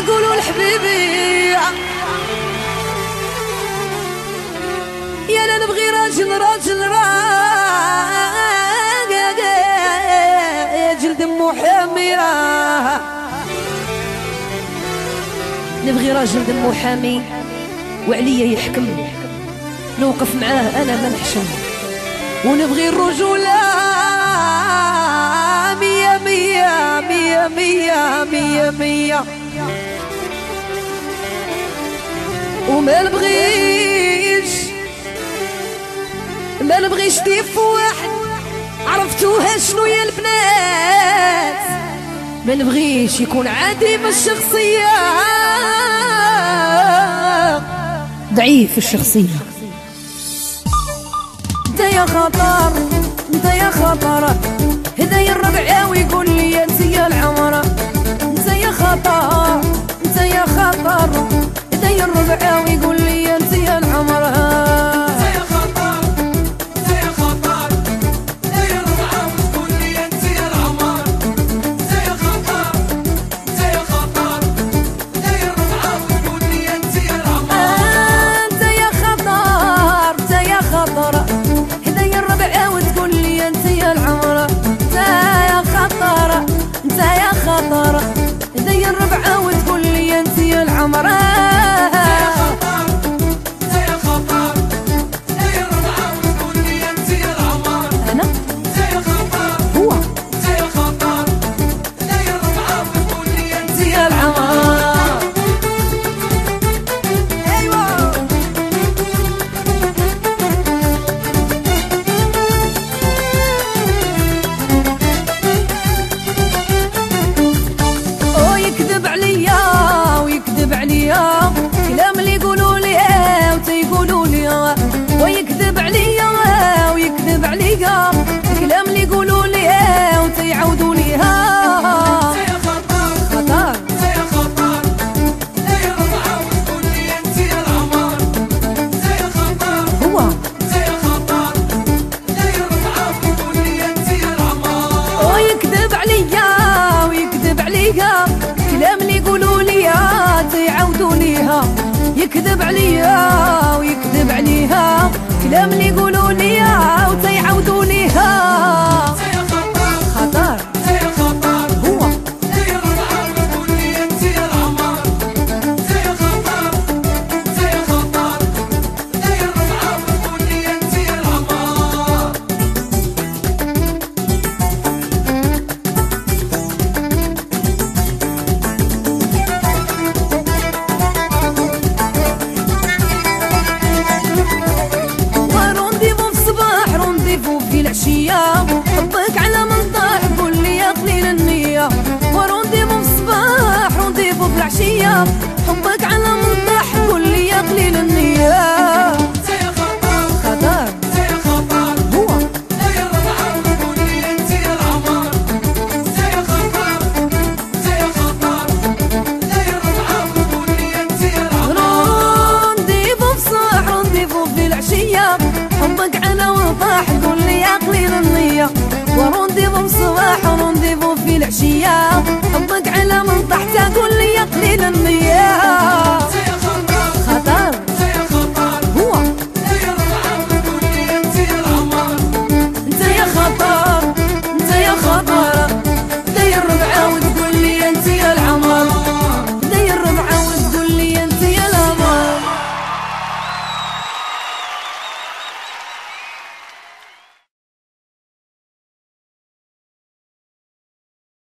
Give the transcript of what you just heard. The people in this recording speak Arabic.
قولوا لحبيبي يا لا نبغي راجل جلد محامية، نبغي راجل دمو حامي وعليا يحكم، نوقف معاه انا ما نحشم، ونبغي الرجولة مية مية مية مية مية مية، وما نبغيش ديف واحد عرفتوها شنو يا البنات، ما نبغيش يكون عديم الشخصية ضعيف الشخصية. انت يا خطر انت يا خطر هدايا الربع ويقول لي انت يا العمر، انت يا خطر انت يا خطر هدايا الربع ويقول لي انت يا العمر، هدايا الربعة وتقول لي انت يا العمر، يا خطر يا خطر هدايا الربعة وتقول لي انت يا العمر، انا يا خطر هو يا خطر هدايا الربعة وتقول لي انت يا العمر. ايوه يكذب عليا كلام اللي يقولوا لي وتيقولوا لي، ويكذب عليا ويكذب عليا كلام اللي يقولوا لي وتيعاودوا ليها، يا خطر خطر يا خطر هدايا الربعة وتقول لي انت يا العمر، يا خطر هو يا خطر هدايا الربعة وتقول لي انت يا العمر، ويكذب عليا ويكذب عليا كلام اللي يقولوا لي تيعاودوا ليها، يكذب عليا ويكذب عليها كلام اللي يقولوا لي وتيعاودوا ليها، يا خطر خطر يا خطر هو هدايا الربعة وتقول لي انت يا العمر، يا خطر يا خطر هدايا الربعة وتقول لي انت يا العمر. حبك على منطاح قول لي يا قليل النية، ورونديفو في الصباح رونديفو في العشية، حبك على منطاح قول لي يا قليل النية، يا خطر خطر يا خطر هو هدايا الربعة وتقول لي انت يا العمر، يا خطر يا خطر هدايا الربعة وتقول لي انت يا العمر، رونديفو في الصباح رونديفو في العشية، حبك على منطاح قول لي يا قليل النية، ورونديفو في الصباح ورونديفو في العشية، حبك على منطاح